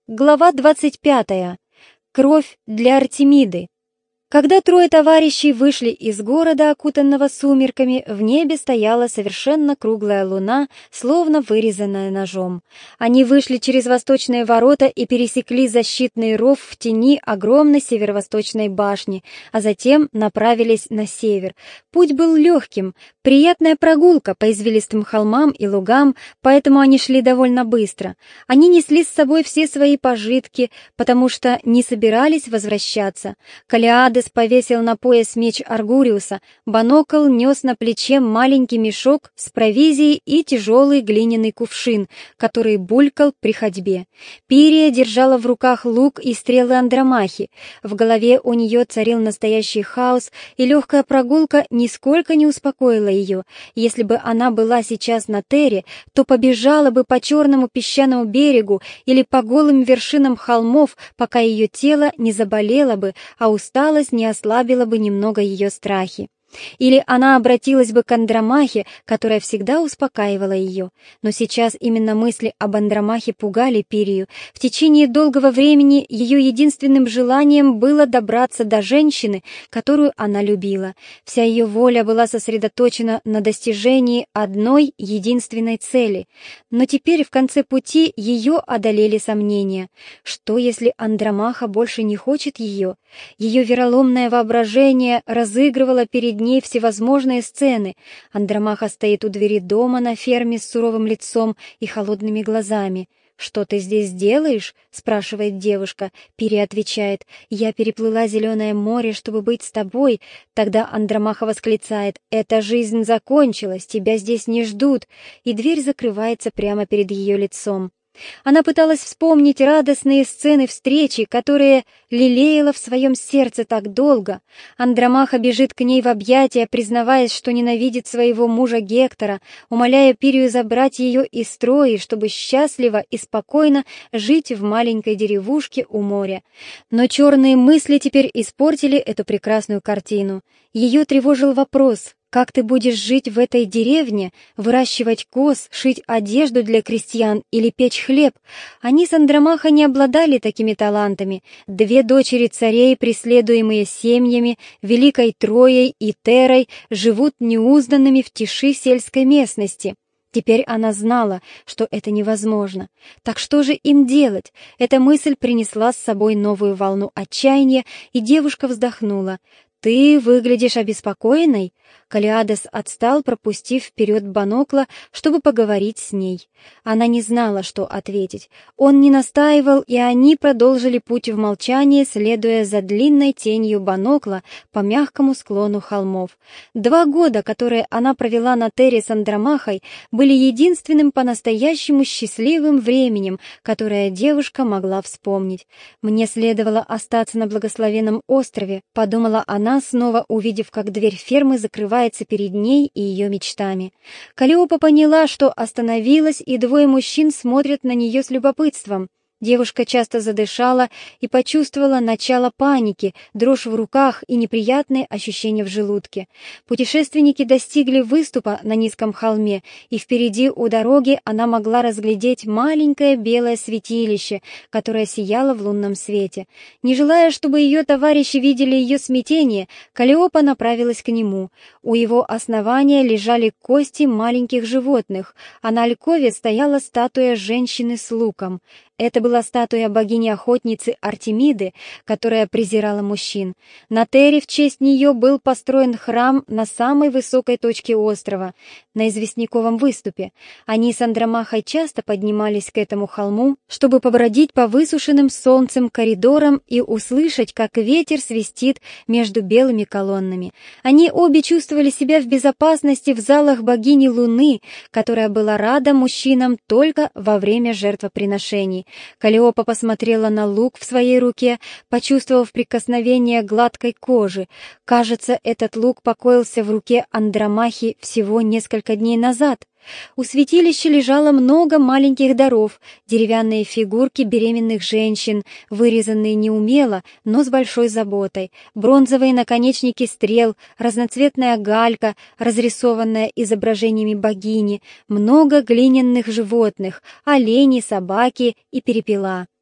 Глава 25. Кровь для Артемиды. Когда трое товарищей вышли из города, окутанного сумерками, в небе стояла совершенно круглая луна, словно вырезанная ножом. Они вышли через восточные ворота и пересекли защитный ров в тени огромной северо-восточной башни, а затем направились на север. Путь был легким, приятная прогулка по извилистым холмам и лугам, поэтому они шли довольно быстро. Они несли с собой все свои пожитки, потому что не собирались возвращаться. Калиадес повесил на пояс меч Аргуриуса, Банокл нес на плече маленький мешок с провизией и тяжелый глиняный кувшин, который булькал при ходьбе. Пирия держала в руках лук и стрелы Андромахи. В голове у нее царил настоящий хаос, и легкая прогулка нисколько не успокоила ее. Если бы она была сейчас на Терре, то побежала бы по черному песчаному берегу или по голым вершинам холмов, пока ее тело не заболело бы, а усталость не ослабила бы немного ее страхи. Или она обратилась бы к Андромахе, которая всегда успокаивала ее. Но сейчас именно мысли об Андромахе пугали Пирию. В течение долгого времени ее единственным желанием было добраться до женщины, которую она любила. Вся ее воля была сосредоточена на достижении одной единственной цели. Но теперь в конце пути ее одолели сомнения. Что, если Андромаха больше не хочет ее? Ее вероломное воображение разыгрывало перед ней всевозможные сцены. Андромаха стоит у двери дома на ферме с суровым лицом и холодными глазами. «Что ты здесь делаешь?» — спрашивает девушка. Пирия отвечает: «Я переплыла зеленое море, чтобы быть с тобой». Тогда Андромаха восклицает: «Эта жизнь закончилась, тебя здесь не ждут», и дверь закрывается прямо перед ее лицом. Она пыталась вспомнить радостные сцены встречи, которые лелеяла в своем сердце так долго. Андромаха бежит к ней в объятия, признаваясь, что ненавидит своего мужа Гектора, умоляя Пирию забрать ее из Трои, чтобы счастливо и спокойно жить в маленькой деревушке у моря. Но черные мысли теперь испортили эту прекрасную картину. Ее тревожил вопрос: как ты будешь жить в этой деревне, выращивать коз, шить одежду для крестьян или печь хлеб? Они с Андромахой не обладали такими талантами. Две дочери царей, преследуемые семьями, Великой Троей и Терой, живут неузнанными в тиши сельской местности. Теперь она знала, что это невозможно. Так что же им делать? Эта мысль принесла с собой новую волну отчаяния, и девушка вздохнула. «Ты выглядишь обеспокоенной?» Калиадес отстал, пропустив вперед Банокла, чтобы поговорить с ней. Она не знала, что ответить. Он не настаивал, и они продолжили путь в молчании, следуя за длинной тенью Банокла по мягкому склону холмов. 2 года, которые она провела на Терре с Андромахой, были единственным по-настоящему счастливым временем, которое девушка могла вспомнить. «Мне следовало остаться на благословенном острове», — подумала она, снова увидев, как дверь фермы закрывается перед ней и ее мечтами. Каллиопа поняла, что остановилась, и 2 мужчин смотрят на нее с любопытством. Девушка часто задышала и почувствовала начало паники, дрожь в руках и неприятные ощущения в желудке. Путешественники достигли выступа на низком холме, и впереди у дороги она могла разглядеть маленькое белое святилище, которое сияло в лунном свете. Не желая, чтобы ее товарищи видели ее смятение, Каллиопа направилась к нему. У его основания лежали кости маленьких животных, а на алькове стояла статуя женщины с луком. Это была статуя богини-охотницы Артемиды, которая презирала мужчин. На Терре в честь нее был построен храм на самой высокой точке острова, на известняковом выступе. Они с Андромахой часто поднимались к этому холму, чтобы побродить по высушенным солнцем коридорам и услышать, как ветер свистит между белыми колоннами. Они обе чувствовали себя в безопасности в залах богини Луны, которая была рада мужчинам только во время жертвоприношений. Каллиопа посмотрела на лук в своей руке, почувствовав прикосновение гладкой кожи. Кажется, этот лук покоился в руке Андромахи всего несколько дней назад. У святилища лежало много маленьких даров, деревянные фигурки беременных женщин, вырезанные неумело, но с большой заботой, бронзовые наконечники стрел, разноцветная галька, разрисованная изображениями богини, много глиняных животных, олени, собаки и перепела.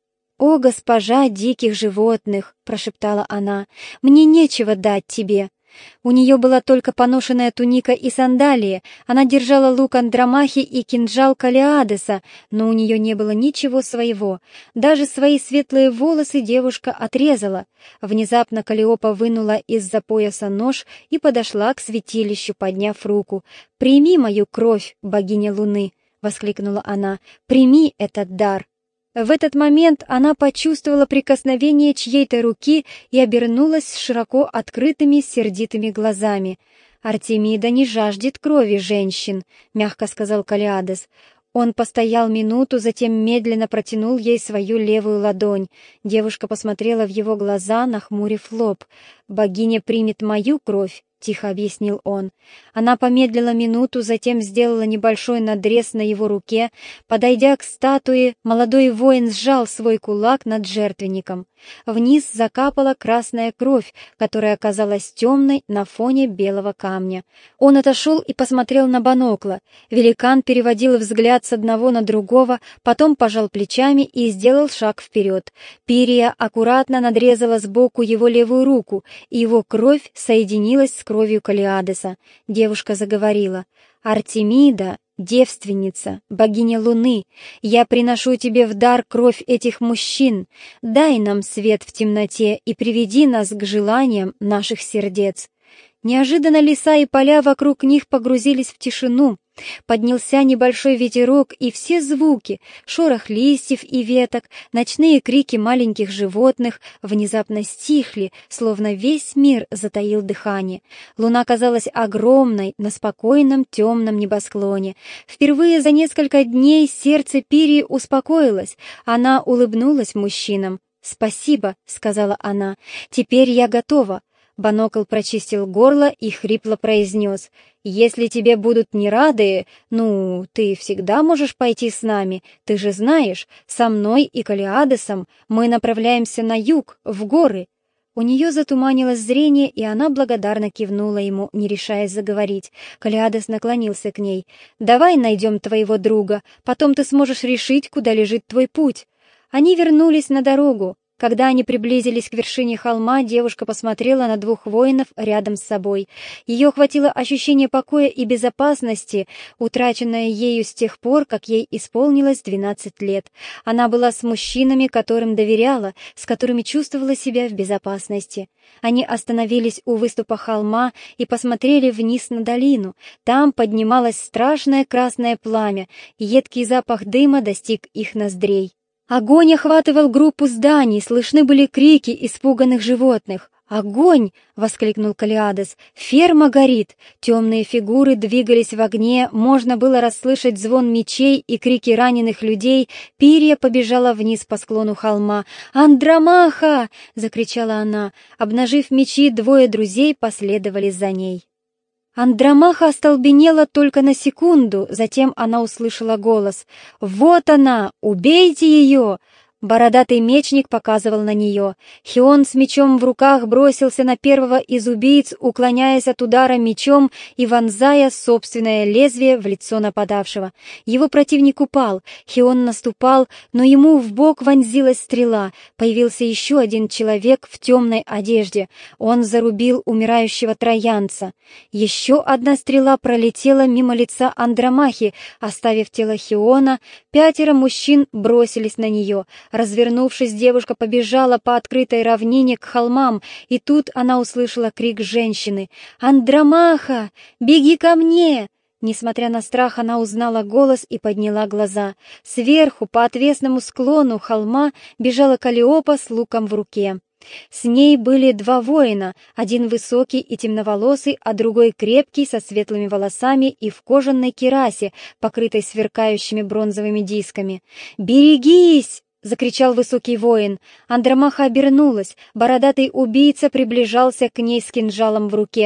«О, госпожа диких животных!» — прошептала она. «Мне нечего дать тебе». У нее была только поношенная туника и сандалии, она держала лук Андромахи и кинжал Калиадеса, но у нее не было ничего своего. Даже свои светлые волосы девушка отрезала. Внезапно Каллиопа вынула из-за пояса нож и подошла к святилищу, подняв руку. «Прими мою кровь, богиня Луны!» — воскликнула она. «Прими этот дар!» В этот момент она почувствовала прикосновение чьей-то руки и обернулась с широко открытыми сердитыми глазами. «Артемида не жаждет крови женщин», — мягко сказал Калиадес. Он постоял минуту, затем медленно протянул ей свою левую ладонь. Девушка посмотрела в его глаза, нахмурив лоб. «Богиня примет мою кровь», — тихо объяснил он. Она помедлила минуту, затем сделала небольшой надрез на его руке. Подойдя к статуе, молодой воин сжал свой кулак над жертвенником. Вниз закапала красная кровь, которая оказалась темной на фоне белого камня. Он отошел и посмотрел на Банокла. Великан переводил взгляд с одного на другого, потом пожал плечами и сделал шаг вперед. Пирия аккуратно надрезала сбоку его левую руку, и его кровь соединилась с кровью Калиадеса. Девушка заговорила. «Артемида, девственница, богиня Луны, я приношу тебе в дар кровь этих мужчин. Дай нам свет в темноте и приведи нас к желаниям наших сердец». Неожиданно леса и поля вокруг них погрузились в тишину. Поднялся небольшой ветерок, и все звуки — шорох листьев и веток, ночные крики маленьких животных — внезапно стихли, словно весь мир затаил дыхание. Луна казалась огромной на спокойном темном небосклоне. Впервые за несколько дней сердце Пирии успокоилось. Она улыбнулась мужчинам. «Спасибо», — сказала она, — «теперь я готова». Банокл прочистил горло и хрипло произнес: «Если тебе будут не рады, ты всегда можешь пойти с нами. Ты же знаешь, со мной и Калиадесом мы направляемся на юг, в горы». У нее затуманилось зрение, и она благодарно кивнула ему, не решаясь заговорить. Калиадес наклонился к ней. «Давай найдем твоего друга, потом ты сможешь решить, куда лежит твой путь». Они вернулись на дорогу. Когда они приблизились к вершине холма, девушка посмотрела на двух воинов рядом с собой. Ее охватило ощущение покоя и безопасности, утраченное ею с тех пор, как ей исполнилось 12 лет. Она была с мужчинами, которым доверяла, с которыми чувствовала себя в безопасности. Они остановились у выступа холма и посмотрели вниз на долину. Там поднималось страшное красное пламя, и едкий запах дыма достиг их ноздрей. Огонь охватывал группу зданий, слышны были крики испуганных животных. «Огонь!» — воскликнул Калиадес. «Ферма горит!» Темные фигуры двигались в огне, можно было расслышать звон мечей и крики раненых людей. Пирия побежала вниз по склону холма. «Андромаха!» — закричала она. Обнажив мечи, двое друзей последовали за ней. Андромаха остолбенела только на секунду, затем она услышала голос. «Вот она! Убейте ее!» Бородатый мечник показывал на нее. Хион с мечом в руках бросился на первого из убийц, уклоняясь от удара мечом и вонзая собственное лезвие в лицо нападавшего. Его противник упал. Хион наступал, но ему в бок вонзилась стрела. Появился еще один человек в темной одежде. Он зарубил умирающего троянца. Еще одна стрела пролетела мимо лица Андромахи, оставив тело Хиона. 5 мужчин бросились на нее. Развернувшись, девушка побежала по открытой равнине к холмам, и тут она услышала крик женщины. «Андромаха! Беги ко мне!» Несмотря на страх, она узнала голос и подняла глаза. Сверху, по отвесному склону холма, бежала Каллиопа с луком в руке. С ней были 2 воина, один высокий и темноволосый, а другой крепкий, со светлыми волосами и в кожаной кирасе, покрытой сверкающими бронзовыми дисками. «Берегись!» — закричал высокий воин. Андромаха обернулась. Бородатый убийца приближался к ней с кинжалом в руке.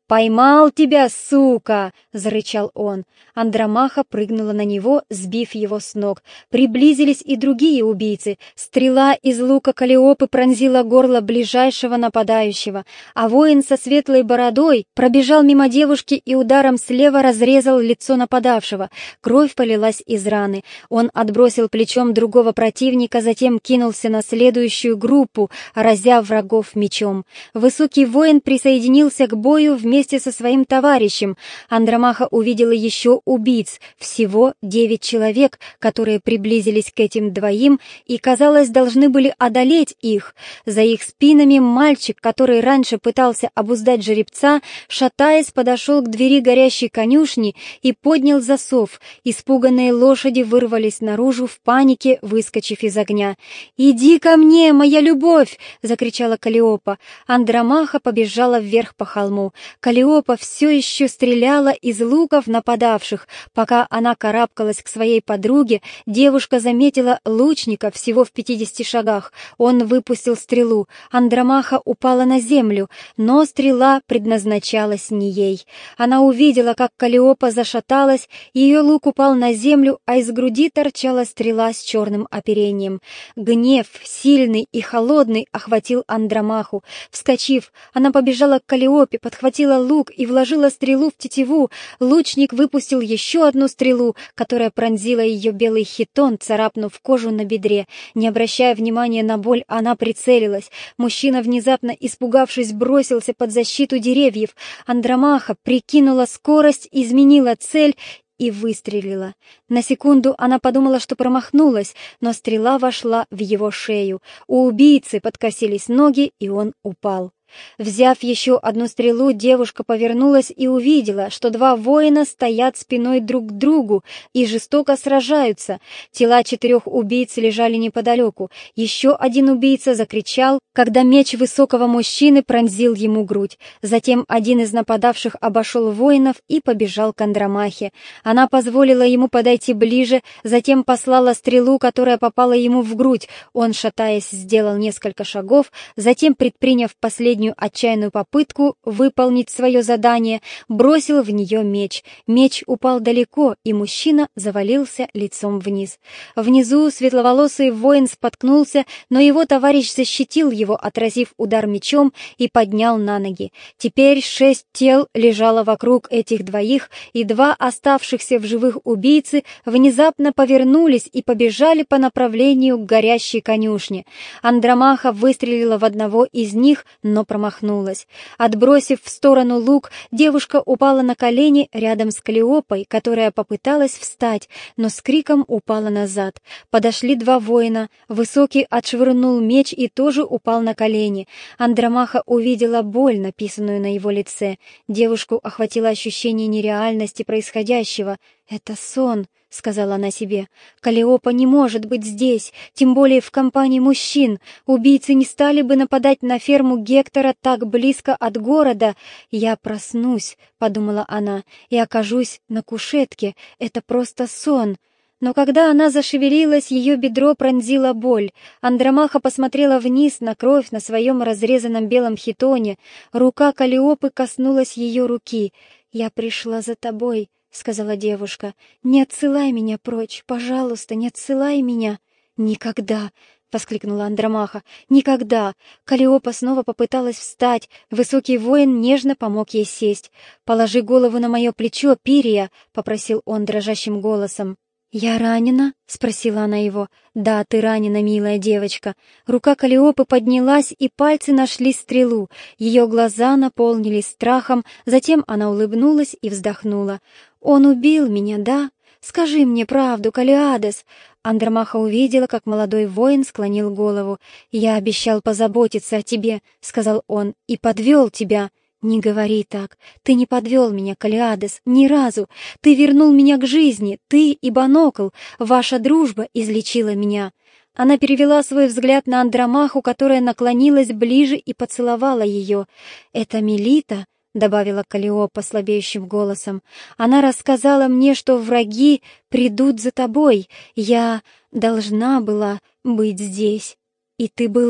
«Поймал тебя, сука!» — зарычал он. Андромаха прыгнула на него, сбив его с ног. Приблизились и другие убийцы. Стрела из лука Каллиопы пронзила горло ближайшего нападающего, а воин со светлой бородой пробежал мимо девушки и ударом слева разрезал лицо нападавшего. Кровь полилась из раны. Он отбросил плечом другого противника, затем кинулся на следующую группу, разя врагов мечом. Высокий воин присоединился к бою вместе со своим товарищем. Андромаха увидела еще убийц, всего 9 человек, которые приблизились к этим двоим и, казалось, должны были одолеть их. За их спинами мальчик, который раньше пытался обуздать жеребца, шатаясь, подошел к двери горящей конюшни и поднял засов. Испуганные лошади вырвались наружу в панике, выскочив из огня. «Иди ко мне, моя любовь!» — закричала Каллиопа. Андромаха побежала вверх по холму. Каллиопа все еще стреляла из луков нападавших. Пока она карабкалась к своей подруге, девушка заметила лучника всего в 50 шагах. Он выпустил стрелу. Андромаха упала на землю, но стрела предназначалась не ей. Она увидела, как Каллиопа зашаталась, ее лук упал на землю, а из груди торчала стрела с черным оперением. Гнев, сильный и холодный, охватил Андромаху. Вскочив, она побежала к Каллиопе, подхватила лук и вложила стрелу в тетиву. Лучник выпустил еще одну стрелу, которая пронзила ее белый хитон, царапнув кожу на бедре. Не обращая внимания на боль, она прицелилась. Мужчина, внезапно испугавшись, бросился под защиту деревьев. Андромаха прикинула скорость, изменила цель и выстрелила. На секунду она подумала, что промахнулась, но стрела вошла в его шею. У убийцы подкосились ноги, и он упал. Взяв еще одну стрелу, девушка повернулась и увидела, что 2 воина стоят спиной друг к другу и жестоко сражаются. Тела 4 убийц лежали неподалеку. Еще один убийца закричал, когда меч высокого мужчины пронзил ему грудь. Затем один из нападавших обошел воинов и побежал к Андромахе. Она позволила ему подойти ближе, затем послала стрелу, которая попала ему в грудь. Он, шатаясь, сделал несколько шагов, затем, предприняв последнюю отчаянную попытку выполнить свое задание, бросил в нее меч. Меч упал далеко, и мужчина завалился лицом вниз. Внизу светловолосый воин споткнулся, но его товарищ защитил его, отразив удар мечом, и поднял на ноги. Теперь 6 тел лежало вокруг этих двоих, и 2 оставшихся в живых убийцы внезапно повернулись и побежали по направлению к горящей конюшне. Андромаха выстрелила в одного из них, но промахнулась. Отбросив в сторону лук, девушка упала на колени рядом с Каллиопой, которая попыталась встать, но с криком упала назад. Подошли 2 воина. Высокий отшвырнул меч и тоже упал на колени. Андромаха увидела боль, написанную на его лице. Девушку охватило ощущение нереальности происходящего. «Это сон», — сказала она себе. «Каллиопа не может быть здесь, тем более в компании мужчин. Убийцы не стали бы нападать на ферму Гектора так близко от города. Я проснусь», — подумала она, — «и окажусь на кушетке. Это просто сон». Но когда она зашевелилась, ее бедро пронзила боль. Андромаха посмотрела вниз на кровь на своем разрезанном белом хитоне. Рука Каллиопы коснулась ее руки. «Я пришла за тобой», — сказала девушка. «Не отсылай меня прочь, пожалуйста, не отсылай меня». «Никогда!» — воскликнула Андромаха. «Никогда!» Каллиопа снова попыталась встать. Высокий воин нежно помог ей сесть. «Положи голову на мое плечо, Пирия», — попросил он дрожащим голосом. «Я ранена?» — спросила она его. «Да, ты ранена, милая девочка». Рука Каллиопы поднялась, и пальцы нашли стрелу. Ее глаза наполнились страхом, затем она улыбнулась и вздохнула. «Он убил меня, да? Скажи мне правду, Каллиадес». Андромаха увидела, как молодой воин склонил голову. «Я обещал позаботиться о тебе», — сказал он, — «и подвел тебя». «Не говори так. Ты не подвел меня, Каллиадес, ни разу. Ты вернул меня к жизни, ты и Бонокл. Ваша дружба излечила меня». Она перевела свой взгляд на Андромаху, которая наклонилась ближе и поцеловала ее. «Это Мелита», — добавила Каллиопа слабеющим голосом. «Она рассказала мне, что враги придут за тобой. Я должна была быть здесь. И ты была».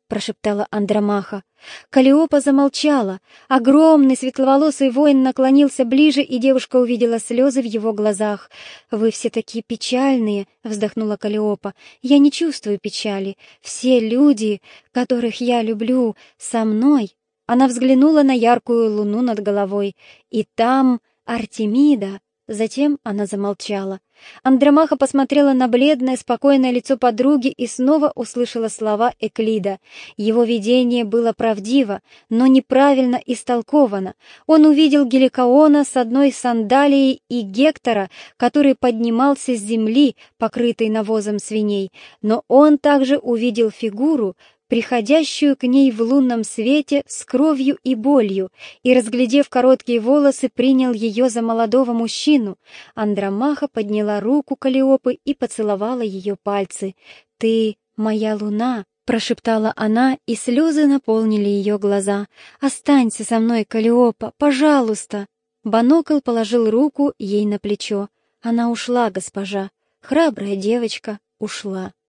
прошептала Андромаха. Каллиопа замолчала. Огромный светловолосый воин наклонился ближе, и девушка увидела слезы в его глазах. «Вы все такие печальные», — вздохнула Каллиопа. «Я не чувствую печали. Все люди, которых я люблю, со мной». Она взглянула на яркую луну над головой. «И там Артемида». Затем она замолчала. Андромаха посмотрела на бледное, спокойное лицо подруги и снова услышала слова Эклида. Его видение было правдиво, но неправильно истолковано. Он увидел Геликоона с одной сандалией и Гектора, который поднимался с земли, покрытой навозом свиней, но он также увидел фигуру, приходящую к ней в лунном свете с кровью и болью, и, разглядев короткие волосы, принял ее за молодого мужчину. Андромаха подняла руку Каллиопы и поцеловала ее пальцы. «Ты моя луна», — прошептала она, и слезы наполнили ее глаза. «Останься со мной, Каллиопа, пожалуйста!» Банокл положил руку ей на плечо. «Она ушла, госпожа. Храбрая девочка ушла».